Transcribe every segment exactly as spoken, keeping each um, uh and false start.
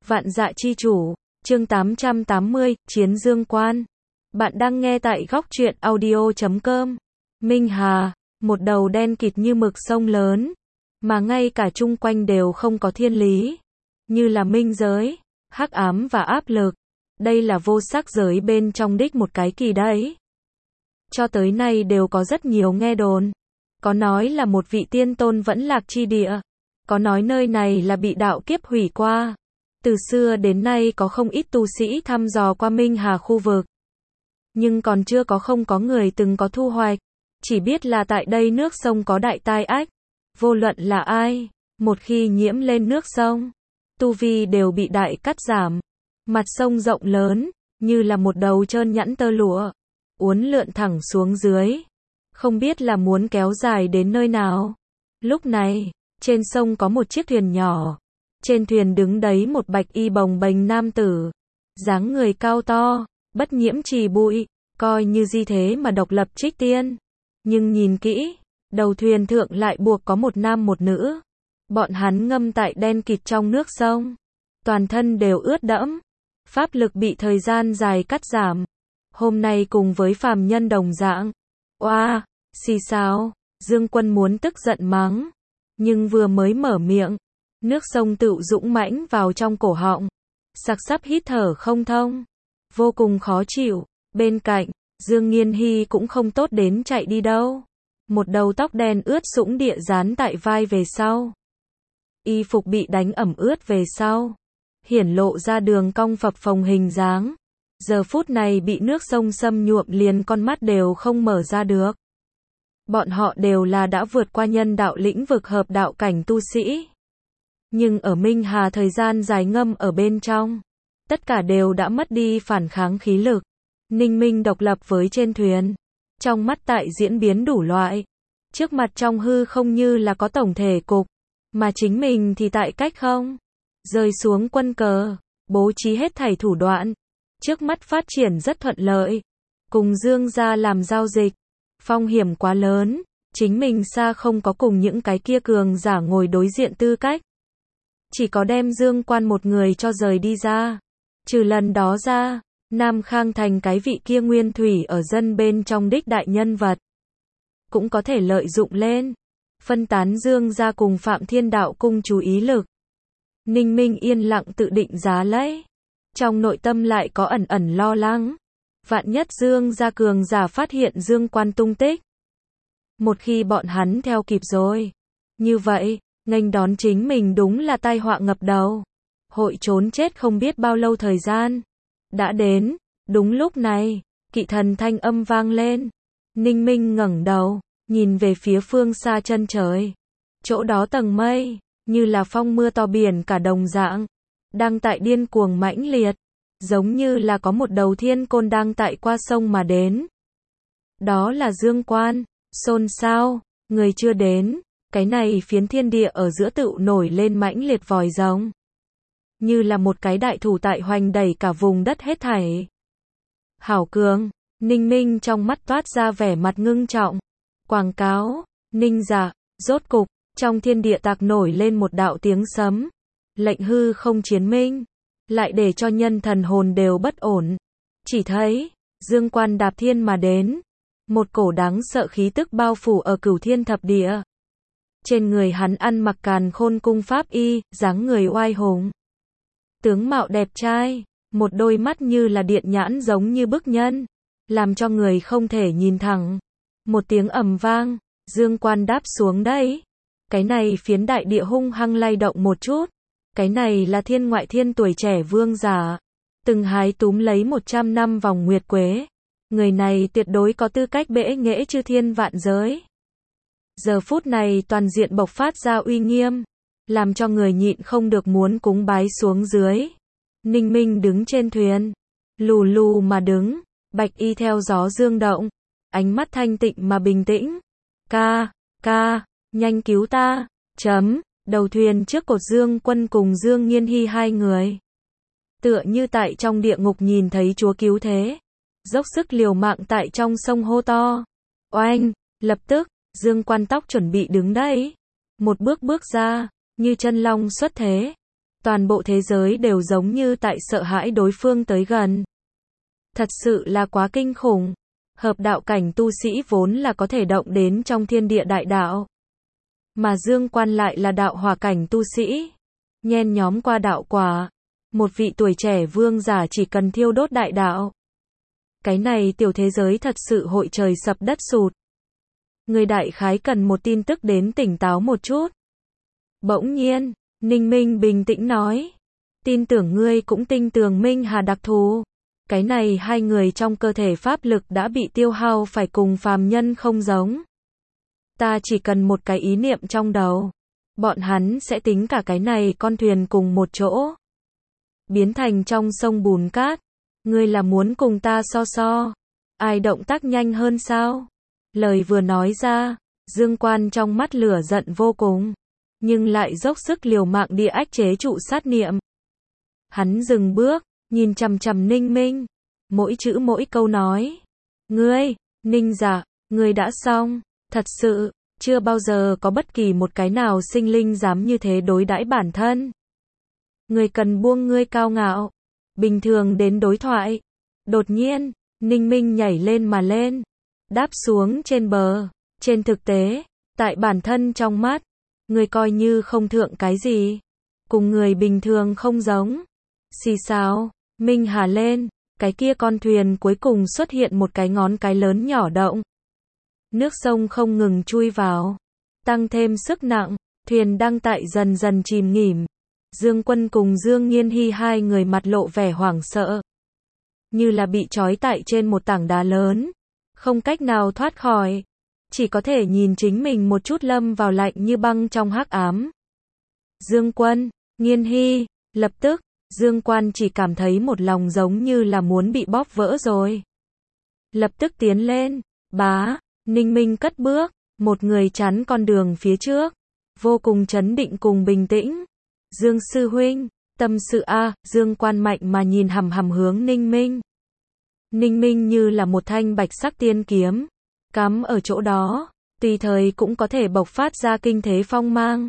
Vạn Dạ Chi Chủ, chương tám trăm tám mươi, Chiến Dương Quan. Bạn đang nghe tại góc truyện audio chấm com. Minh Hà, một đầu đen kịt như mực sông lớn, mà ngay cả chung quanh đều không có thiên lý, như là minh giới, hắc ám và áp lực. Đây là vô sắc giới bên trong đích một cái kỳ đấy. Cho tới nay đều có rất nhiều nghe đồn. Có nói là một vị tiên tôn vẫn lạc chi địa. Có nói nơi này là bị đạo kiếp hủy qua. Từ xưa đến nay có không ít tu sĩ thăm dò qua Minh Hà khu vực. Nhưng còn chưa có không có người từng có thu hoạch. Chỉ biết là tại đây nước sông có đại tai ách. Vô luận là ai, một khi nhiễm lên nước sông, tu vi đều bị đại cắt giảm. Mặt sông rộng lớn, như là một đầu trơn nhẵn tơ lụa, uốn lượn thẳng xuống dưới. Không biết là muốn kéo dài đến nơi nào. Lúc này, trên sông có một chiếc thuyền nhỏ. Trên thuyền đứng đấy một bạch y bồng bềnh nam tử. Dáng người cao to, bất nhiễm trì bụi, coi như di thế mà độc lập trích tiên. Nhưng nhìn kỹ, đầu thuyền thượng lại buộc có một nam một nữ. Bọn hắn ngâm tại đen kịt trong nước sông. Toàn thân đều ướt đẫm. Pháp lực bị thời gian dài cắt giảm. Hôm nay cùng với phàm nhân đồng dạng. Oa, xì xào, Dương Quân muốn tức giận mắng. Nhưng vừa mới mở miệng, nước sông tự dũng mãnh vào trong cổ họng. Sặc sắp hít thở không thông. Vô cùng khó chịu. Bên cạnh, Dương Nghiên Hy cũng không tốt đến chạy đi đâu. Một đầu tóc đen ướt sũng địa dán tại vai về sau. Y phục bị đánh ẩm ướt về sau. Hiển lộ ra đường cong phập phồng hình dáng. Giờ phút này bị nước sông xâm nhuộm liền con mắt đều không mở ra được. Bọn họ đều là đã vượt qua nhân đạo lĩnh vực hợp đạo cảnh tu sĩ. Nhưng ở Minh Hà thời gian dài ngâm ở bên trong. Tất cả đều đã mất đi phản kháng khí lực. Ninh Minh độc lập với trên thuyền. Trong mắt tại diễn biến đủ loại. Trước mặt trong hư không như là có tổng thể cục. Mà chính mình thì tại cách không. Rơi xuống quân cờ. Bố trí hết thảy thủ đoạn. Trước mắt phát triển rất thuận lợi. Cùng Dương gia làm giao dịch. Phong hiểm quá lớn. Chính mình xa không có cùng những cái kia cường giả ngồi đối diện tư cách. Chỉ có đem Dương Quan một người cho rời đi ra. Trừ lần đó ra, Nam Khang thành cái vị kia nguyên thủy ở dân bên trong đích đại nhân vật. Cũng có thể lợi dụng lên. Phân tán Dương gia cùng Phạm Thiên Đạo cung chú ý lực. Ninh Minh yên lặng tự định giá lấy. Trong nội tâm lại có ẩn ẩn lo lắng. Vạn nhất Dương gia cường giả phát hiện Dương Quan tung tích. Một khi bọn hắn theo kịp rồi. Như vậy, nghênh đón chính mình đúng là tai họa ngập đầu. Hội trốn chết không biết bao lâu thời gian. Đã đến, đúng lúc này, kỵ thần thanh âm vang lên. Ninh Minh ngẩng đầu, nhìn về phía phương xa chân trời. Chỗ đó tầng mây, như là phong mưa to biển cả đồng dạng. Đang tại điên cuồng mãnh liệt. Giống như là có một đầu thiên côn đang tại qua sông mà đến. Đó là Dương Quan. Xôn xao, người chưa đến. Cái này phiến thiên địa ở giữa tự nổi lên mãnh liệt vòi rồng. Như là một cái đại thủ tại hoành đẩy cả vùng đất hết thảy. Hảo cường, Ninh Minh trong mắt toát ra vẻ mặt ngưng trọng. Quảng cáo, Ninh giả, rốt cục, trong thiên địa tạc nổi lên một đạo tiếng sấm. Lệnh hư không chiến minh, lại để cho nhân thần hồn đều bất ổn. Chỉ thấy, Dương Quan đạp thiên mà đến. Một cổ đáng sợ khí tức bao phủ ở cửu thiên thập địa. Trên người hắn ăn mặc càn khôn cung pháp y, dáng người oai hùng. Tướng mạo đẹp trai, một đôi mắt như là điện nhãn giống như bức nhân, làm cho người không thể nhìn thẳng. Một tiếng ầm vang, Dương Quan đáp xuống đấy. Cái này phiến đại địa hung hăng lay động một chút. Cái này là thiên ngoại thiên tuổi trẻ vương giả. Từng hái túm lấy một trăm năm vòng nguyệt quế. Người này tuyệt đối có tư cách bẽ nghễ chư thiên vạn giới. Giờ phút này toàn diện bộc phát ra uy nghiêm. Làm cho người nhịn không được muốn cúng bái xuống dưới. Ninh Minh đứng trên thuyền. Lù lù mà đứng. Bạch y theo gió dương động. Ánh mắt thanh tịnh mà bình tĩnh. Ca, ca, nhanh cứu ta. Chấm, đầu thuyền trước cột Dương Quân cùng Dương Nghiên Hy hai người. Tựa như tại trong địa ngục nhìn thấy Chúa cứu thế. Dốc sức liều mạng tại trong sông hô to. Oanh, lập tức, Dương Quan tóc chuẩn bị đứng đấy. Một bước bước ra. Như chân long xuất thế, Toàn bộ thế giới đều giống như tại sợ hãi đối phương tới gần. Thật sự là quá kinh khủng. Hợp đạo cảnh tu sĩ vốn là có thể động đến trong thiên địa đại đạo. Mà Dương Quan lại là đạo hỏa cảnh tu sĩ. Nhen nhóm qua đạo quả. Một vị tuổi trẻ vương giả chỉ cần thiêu đốt đại đạo. Cái này tiểu thế giới thật sự hội trời sập đất sụt. Người đại khái cần một tin tức đến tỉnh táo một chút. Bỗng nhiên, Ninh Minh bình tĩnh nói. Tin tưởng ngươi cũng tin tưởng Minh Hà đặc thù. Cái này hai người trong cơ thể pháp lực đã bị tiêu hao phải cùng phàm nhân không giống. Ta chỉ cần một cái ý niệm trong đầu. Bọn hắn sẽ tính cả cái này con thuyền cùng một chỗ. Biến thành trong sông bùn cát. Ngươi là muốn cùng ta so so. Ai động tác nhanh hơn sao? Lời vừa nói ra, Dương Quan trong mắt lửa giận vô cùng. Nhưng lại dốc sức liều mạng đi ách chế trụ sát niệm. Hắn dừng bước, nhìn chằm chằm Ninh Minh. Mỗi chữ mỗi câu nói. Ngươi, Ninh giả, ngươi đã xong. Thật sự, chưa bao giờ có bất kỳ một cái nào sinh linh dám như thế đối đãi bản thân. Ngươi cần buông ngươi cao ngạo. Bình thường đến đối thoại. Đột nhiên, Ninh Minh nhảy lên mà lên. Đáp xuống trên bờ. Trên thực tế, tại bản thân trong mắt, ngươi coi như không thượng cái gì. Cùng người bình thường không giống. Xì xào, Minh Hà lên. Cái kia con thuyền cuối cùng xuất hiện một cái ngón cái lớn nhỏ động. Nước sông không ngừng chui vào. Tăng thêm sức nặng. Thuyền đang tại dần dần chìm nghỉm. Dương Quân cùng Dương Nghiên Hy hai người mặt lộ vẻ hoảng sợ. Như là bị trói tại trên một tảng đá lớn. Không cách nào thoát khỏi. Chỉ có thể nhìn chính mình một chút lâm vào lạnh như băng trong hắc ám. Dương Quân, Nghiên Hy, lập tức, Dương Quan chỉ cảm thấy một lòng giống như là muốn bị bóp vỡ rồi. Lập tức tiến lên, bá, Ninh Minh cất bước, một người chắn con đường phía trước. Vô cùng trấn định cùng bình tĩnh. Dương sư huynh, tâm sự a, Dương Quan mạnh mà nhìn hằm hằm hướng Ninh Minh. Ninh Minh như là một thanh bạch sắc tiên kiếm, cắm ở chỗ đó, tùy thời cũng có thể bộc phát ra kinh thế phong mang.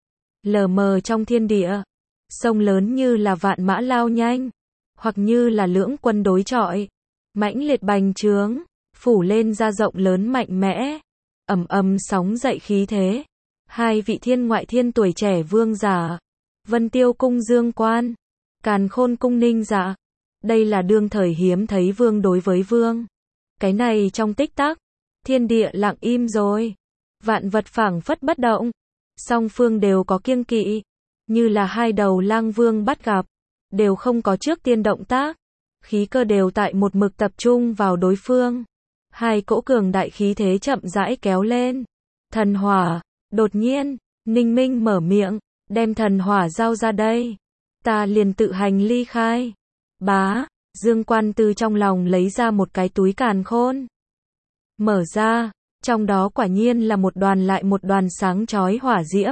Lờ mờ trong thiên địa, sông lớn như là vạn mã lao nhanh, hoặc như là lưỡng quân đối chọi, mãnh liệt bành trướng, phủ lên ra rộng lớn mạnh mẽ, ầm ầm sóng dậy khí thế. Hai vị thiên ngoại thiên tuổi trẻ vương giả, Vân Tiêu cung Dương Quan, Càn Khôn cung Ninh giả. Đây là đương thời hiếm thấy vương đối với vương. Cái này trong tích tắc, thiên địa lặng im rồi. Vạn vật phảng phất bất động. Song phương đều có kiêng kỵ. Như là hai đầu lang vương bắt gặp. Đều không có trước tiên động tác. Khí cơ đều tại một mực tập trung vào đối phương. Hai cỗ cường đại khí thế chậm rãi kéo lên. Thần hỏa. Đột nhiên, Ninh Minh mở miệng. Đem thần hỏa giao ra đây. Ta liền tự hành ly khai. Bá, Dương Quan từ trong lòng lấy ra một cái túi càn khôn. Mở ra, trong đó quả nhiên là một đoàn lại một đoàn sáng chói hỏa diễm.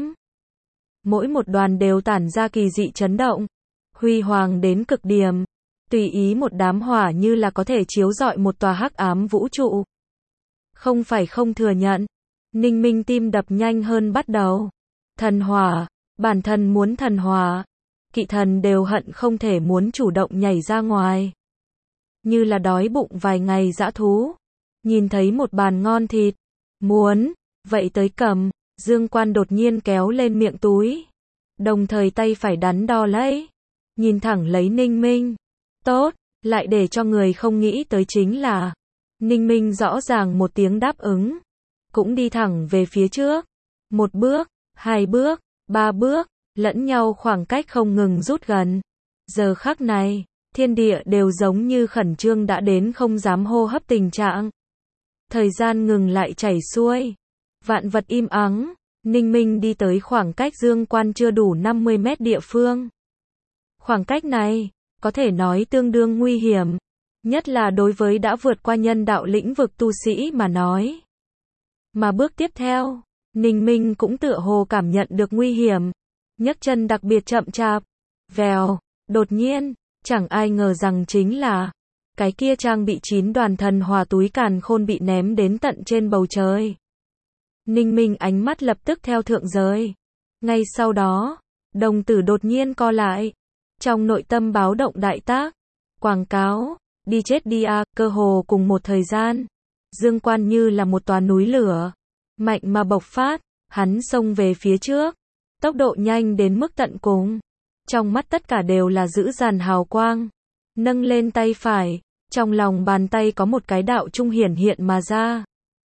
Mỗi một đoàn đều tản ra kỳ dị chấn động, huy hoàng đến cực điểm. Tùy ý một đám hỏa như là có thể chiếu rọi một tòa hắc ám vũ trụ. Không phải không thừa nhận. Ninh Minh tim đập nhanh hơn bắt đầu. Thần hỏa, bản thân muốn thần hỏa. Kỵ thần đều hận không thể muốn chủ động nhảy ra ngoài. Như là đói bụng vài ngày dã thú. Nhìn thấy một bàn ngon thịt. Muốn, vậy tới cầm. Dương Quan đột nhiên kéo lên miệng túi. Đồng thời tay phải đắn đo lấy. Nhìn thẳng lấy Ninh Minh. Tốt, lại để cho người không nghĩ tới chính là. Ninh Minh rõ ràng một tiếng đáp ứng. Cũng đi thẳng về phía trước. Một bước, hai bước, ba bước. Lẫn nhau khoảng cách không ngừng rút gần. Giờ khắc này, thiên địa đều giống như khẩn trương đã đến không dám hô hấp tình trạng. Thời gian ngừng lại chảy xuôi. Vạn vật im ắng. Ninh Minh đi tới khoảng cách Dương Quan chưa đủ năm mươi mét địa phương. Khoảng cách này, có thể nói tương đương nguy hiểm. Nhất là đối với đã vượt qua nhân đạo lĩnh vực tu sĩ mà nói. Mà bước tiếp theo, Ninh Minh cũng tựa hồ cảm nhận được nguy hiểm. Nhấc chân đặc biệt chậm chạp. Vèo, đột nhiên, chẳng ai ngờ rằng chính là cái kia trang bị chín đoàn thần hỏa túi càn khôn bị ném đến tận trên bầu trời. Ninh Minh ánh mắt lập tức theo thượng giới. Ngay sau đó, Đồng tử đột nhiên co lại. Trong nội tâm báo động đại tác. Quảng cáo, đi chết đi à, cơ hồ cùng một thời gian. Dương Quan như là một tòa núi lửa. Mạnh mà bộc phát, hắn xông về phía trước. Tốc độ nhanh đến mức tận cùng. Trong mắt tất cả đều là dữ dằn hào quang. Nâng lên tay phải, trong lòng bàn tay có một cái đạo trung hiển hiện mà ra.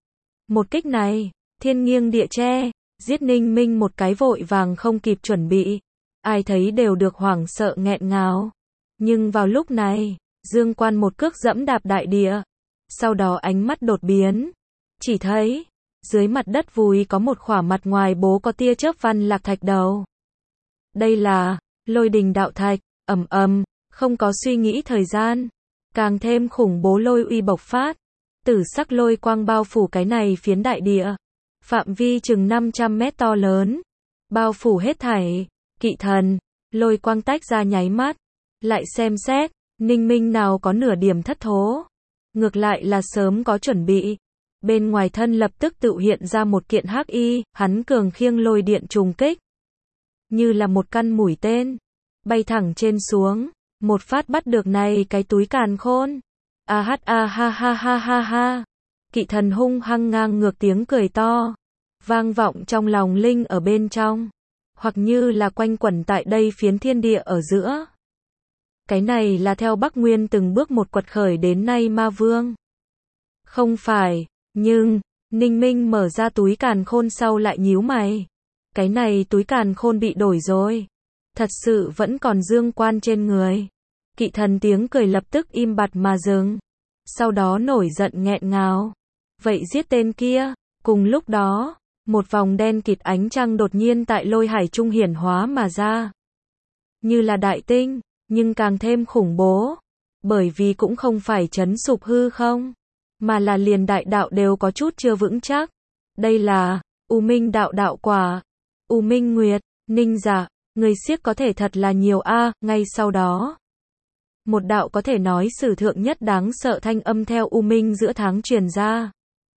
Một kích này, thiên nghiêng địa che, giết Ninh Minh một cái vội vàng không kịp chuẩn bị. Ai thấy đều được hoảng sợ nghẹn ngào. Nhưng vào lúc này, Dương Quan một cước dẫm đạp đại địa. Sau đó ánh mắt đột biến. Chỉ thấy, dưới mặt đất vùi có một khỏa mặt ngoài bố có tia chớp văn lạc thạch đầu. Đây là Lôi Đình Đạo Thạch, ầm ầm, không có suy nghĩ thời gian. Càng thêm khủng bố lôi uy bộc phát. Tử sắc lôi quang bao phủ cái này phiến đại địa. Phạm vi chừng năm trăm mét to lớn. Bao phủ hết thảy. Kỵ thần, lôi quang tách ra nháy mắt. Lại xem xét, Ninh Minh nào có nửa điểm thất thố. Ngược lại là sớm có chuẩn bị. Bên ngoài thân lập tức tự hiện ra một kiện hắc y, hắn cường khiêng lôi điện trùng kích. Như là một căn mũi tên. Bay thẳng trên xuống. Một phát bắt được này cái túi càn khôn. A hát a ha ha ha ha ha. Kỵ thần hung hăng ngang ngược tiếng cười to. Vang vọng trong lòng linh ở bên trong. Hoặc như là quanh quẩn tại đây phiến thiên địa ở giữa. Cái này là theo Bắc Nguyên từng bước một quật khởi đến nay ma vương. Không phải, nhưng, Ninh Minh mở ra túi càn khôn sau lại nhíu mày. Cái này túi càn khôn bị đổi rồi. Thật sự vẫn còn Dương Quan trên người. Kỵ thần tiếng cười lập tức im bặt mà dừng. Sau đó nổi giận nghẹn ngào. Vậy giết tên kia. Cùng lúc đó, một vòng đen kịt ánh trăng đột nhiên tại lôi hải trung hiển hóa mà ra. Như là đại tinh, nhưng càng thêm khủng bố. Bởi vì cũng không phải chấn sụp hư không, mà là liền đại đạo đều có chút chưa vững chắc. Đây là U Minh đạo đạo quả. U Minh Nguyệt, Ninh Giả, người siếc có thể thật là nhiều a. Ngay sau đó, một đạo có thể nói sử thượng nhất đáng sợ thanh âm theo U Minh giữa tháng truyền ra.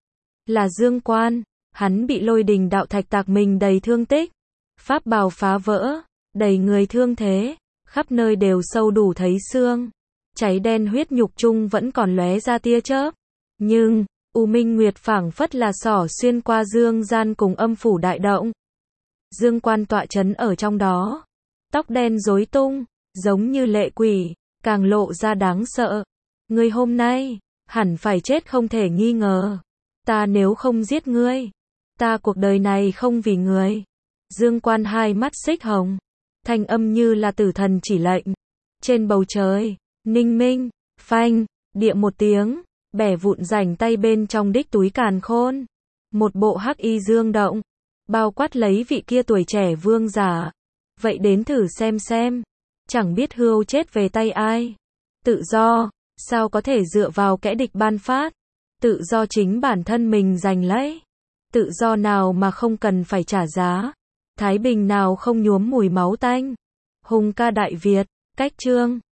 Là Dương Quan, hắn bị Lôi Đình đạo thạch tạc mình đầy thương tích. Pháp bào phá vỡ, đầy người thương thế, khắp nơi đều sâu đủ thấy xương. Cháy đen huyết nhục chung vẫn còn lóe ra tia chớp. Nhưng, U Minh Nguyệt phảng phất là xỏ xuyên qua dương gian cùng âm phủ đại động. Dương Quan tọa chấn ở trong đó. Tóc đen rối tung, giống như lệ quỷ, càng lộ ra đáng sợ. Ngươi hôm nay, hẳn phải chết không thể nghi ngờ. Ta nếu không giết ngươi, ta cuộc đời này không vì ngươi. Dương Quan hai mắt xích hồng. Thanh âm như là tử thần chỉ lệnh. Trên bầu trời, Ninh Minh, phanh, địa một tiếng, bẻ vụn rảnh tay bên trong đích túi càn khôn. Một bộ hắc y dương động, bao quát lấy vị kia tuổi trẻ vương giả. Vậy đến thử xem xem, chẳng biết hươu chết về tay ai. Tự do, sao có thể dựa vào kẻ địch ban phát. Tự do chính bản thân mình giành lấy. Tự do nào mà không cần phải trả giá. Thái bình nào không nhuốm mùi máu tanh. Hùng ca Đại Việt, cách chương